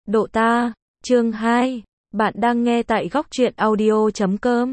Độ ta, chương 2, bạn đang nghe tại góc truyện audio.com.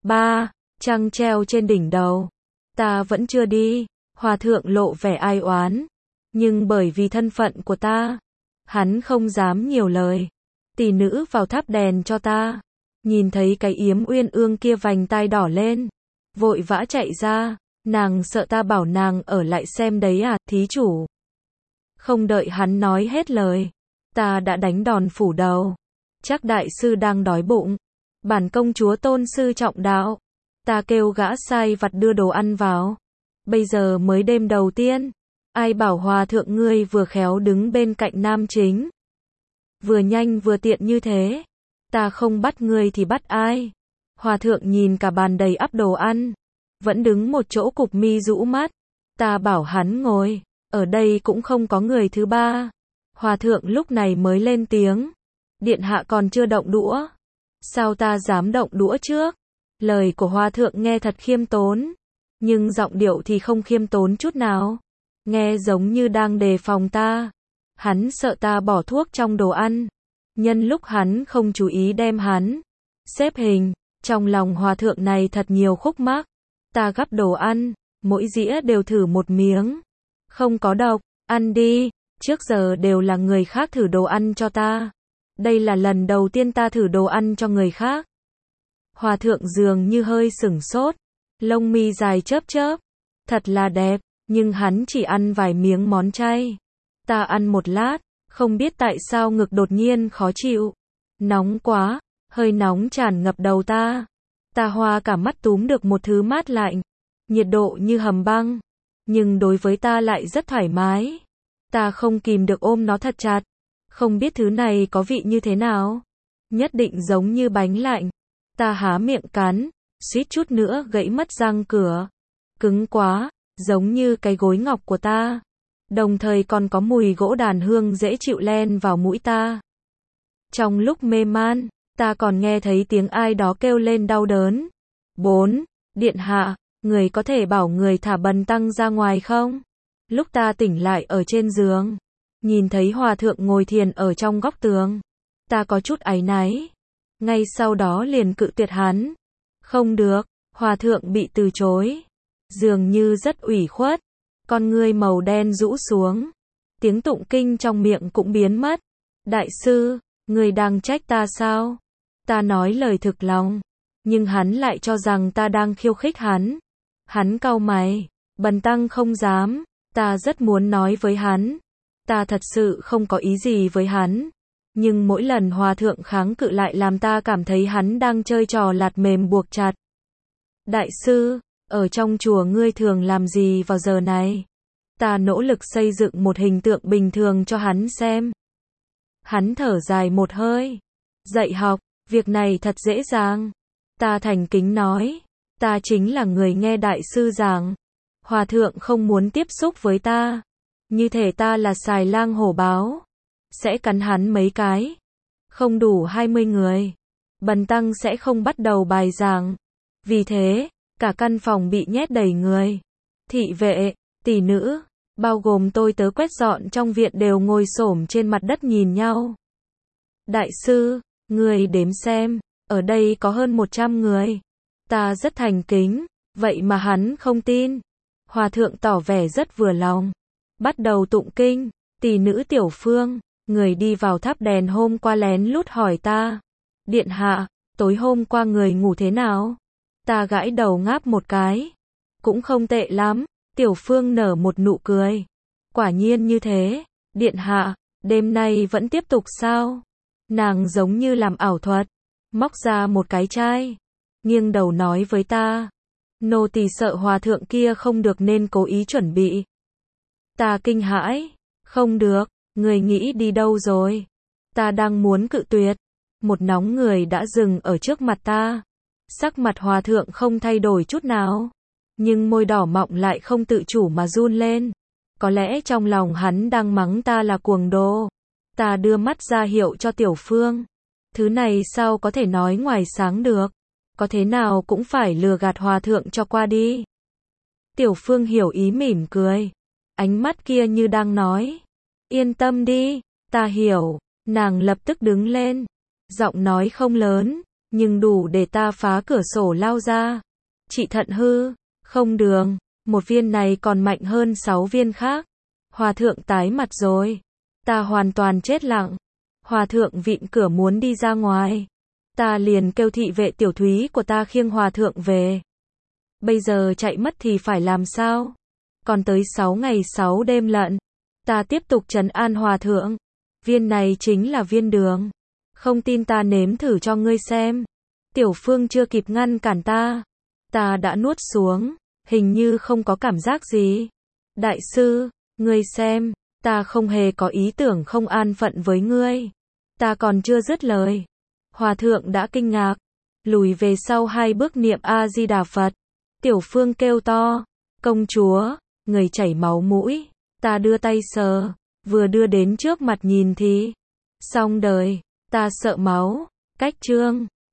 3. Trăng treo trên đỉnh đầu. Ta vẫn chưa đi, hòa thượng lộ vẻ ai oán. Nhưng bởi vì thân phận của ta, hắn không dám nhiều lời. Tỷ nữ vào thắp đèn cho ta. Nhìn thấy cái yếm uyên ương kia vành tai đỏ lên. Vội vã chạy ra, nàng sợ ta bảo nàng ở lại xem đấy à, thí chủ. Không đợi hắn nói hết lời. Ta đã đánh đòn phủ đầu. Chắc đại sư đang đói bụng. Bản công chúa tôn sư trọng đạo. Ta kêu gã sai vặt đưa đồ ăn vào. Bây giờ mới đêm đầu tiên. Ai bảo hòa thượng ngươi vừa khéo đứng bên cạnh nam chính. Vừa nhanh vừa tiện như thế. Ta không bắt ngươi thì bắt ai. Hòa thượng nhìn cả bàn đầy ắp đồ ăn. Vẫn đứng một chỗ cụp mi rũ mắt. Ta bảo hắn ngồi. Ở đây cũng không có người thứ ba. Hòa thượng lúc này mới lên tiếng. Điện hạ còn chưa động đũa. Sao ta dám động đũa trước? Lời của hòa thượng nghe thật khiêm tốn. Nhưng giọng điệu thì không khiêm tốn chút nào. Nghe giống như đang đề phòng ta. Hắn sợ ta bỏ thuốc trong đồ ăn. Nhân lúc hắn không chú ý đem hắn xếp hình. Trong lòng hòa thượng này thật nhiều khúc mắc. Ta gắp đồ ăn. Mỗi dĩa đều thử một miếng. Không có độc, ăn đi. Trước giờ đều là người khác thử đồ ăn cho ta. Đây là lần đầu tiên ta thử đồ ăn cho người khác. Hòa thượng dường như hơi sửng sốt. Lông mi dài chớp chớp. Thật là đẹp, nhưng hắn chỉ ăn vài miếng món chay. Ta ăn một lát, không biết tại sao ngực đột nhiên khó chịu. Nóng quá, hơi nóng tràn ngập đầu ta. Ta hoa cả mắt túm được một thứ mát lạnh. Nhiệt độ như hầm băng. Nhưng đối với ta lại rất thoải mái. Ta không kìm được ôm nó thật chặt. Không biết thứ này có vị như thế nào. Nhất định giống như bánh lạnh. Ta há miệng cắn, suýt chút nữa gãy mất răng cửa. Cứng quá, giống như cái gối ngọc của ta. Đồng thời còn có mùi gỗ đàn hương dễ chịu len vào mũi ta. Trong lúc mê man, ta còn nghe thấy tiếng ai đó kêu lên đau đớn. 4. Điện hạ, người có thể bảo người thả bần tăng ra ngoài không? Lúc ta tỉnh lại ở trên giường, nhìn thấy hòa thượng ngồi thiền ở trong góc tường. Ta có chút áy náy. Ngay sau đó liền cự tuyệt hắn. Không được, hòa thượng bị từ chối. Dường như rất ủy khuất. Con ngươi màu đen rũ xuống. Tiếng tụng kinh trong miệng cũng biến mất. Đại sư, người đang trách ta sao? Ta nói lời thực lòng. Nhưng hắn lại cho rằng ta đang khiêu khích hắn. Hắn cau mày. Bần tăng không dám. Ta rất muốn nói với hắn. Ta thật sự không có ý gì với hắn. Nhưng mỗi lần hòa thượng kháng cự lại làm ta cảm thấy hắn đang chơi trò lạt mềm buộc chặt. Đại sư, ở trong chùa ngươi thường làm gì vào giờ này? Ta nỗ lực xây dựng một hình tượng bình thường cho hắn xem. Hắn thở dài một hơi. Dạy học, việc này thật dễ dàng. Ta thành kính nói. Ta chính là người nghe đại sư giảng. Hòa thượng không muốn tiếp xúc với ta. Như thể ta là xài lang hổ báo. Sẽ cắn hắn mấy cái. Không đủ 20 người. Bần tăng sẽ không bắt đầu bài giảng. Vì thế, cả căn phòng bị nhét đầy người. Thị vệ, tỷ nữ, bao gồm tôi tớ quét dọn trong viện đều ngồi xổm trên mặt đất nhìn nhau. Đại sư, người đếm xem, ở đây có hơn 100 người. Ta rất thành kính, vậy mà hắn không tin. Hòa thượng tỏ vẻ rất vừa lòng. Bắt đầu tụng kinh. Tỷ nữ Tiểu Phương, người đi vào thắp đèn hôm qua lén lút hỏi ta. Điện hạ, tối hôm qua người ngủ thế nào? Ta gãi đầu ngáp một cái. Cũng không tệ lắm. Tiểu Phương nở một nụ cười. Quả nhiên như thế. Điện hạ, đêm nay vẫn tiếp tục sao? Nàng giống như làm ảo thuật. Móc ra một cái chai. Nghiêng đầu nói với ta. Nô tỳ sợ hòa thượng kia không được nên cố ý chuẩn bị. Ta kinh hãi. Không được, người nghĩ đi đâu rồi? Ta đang muốn cự tuyệt. Một nóng người đã dừng ở trước mặt ta. Sắc mặt hòa thượng không thay đổi chút nào. Nhưng môi đỏ mọng lại không tự chủ mà run lên. Có lẽ trong lòng hắn đang mắng ta là cuồng đồ. Ta đưa mắt ra hiệu cho Tiểu Phương. Thứ này sao có thể nói ngoài sáng được. Có thế nào cũng phải lừa gạt hòa thượng cho qua đi. Tiểu Phương hiểu ý mỉm cười. Ánh mắt kia như đang nói. Yên tâm đi, ta hiểu. Nàng lập tức đứng lên. Giọng nói không lớn, nhưng đủ để ta phá cửa sổ lao ra. Chị thận hư, không đường, một viên này còn mạnh hơn 6 viên khác. Hòa thượng tái mặt rồi. Ta hoàn toàn chết lặng. Hòa thượng vịn cửa muốn đi ra ngoài. Ta liền kêu thị vệ tiểu thúy của ta khiêng hòa thượng về. Bây giờ chạy mất thì phải làm sao? Còn tới 6 ngày 6 đêm lận. Ta tiếp tục trấn an hòa thượng. Viên này chính là viên đường. Không tin ta nếm thử cho ngươi xem. Tiểu Phương chưa kịp ngăn cản ta. Ta đã nuốt xuống, hình như không có cảm giác gì. Đại sư, ngươi xem, ta không hề có ý tưởng không an phận với ngươi. Ta còn chưa dứt lời. Hòa thượng đã kinh ngạc, lùi về sau 2 bước niệm A-di-đà Phật. Tiểu Phương kêu to, công chúa, người chảy máu mũi. Ta đưa tay sờ, vừa đưa đến trước mặt nhìn thì xong đời. Ta sợ máu. Cách chương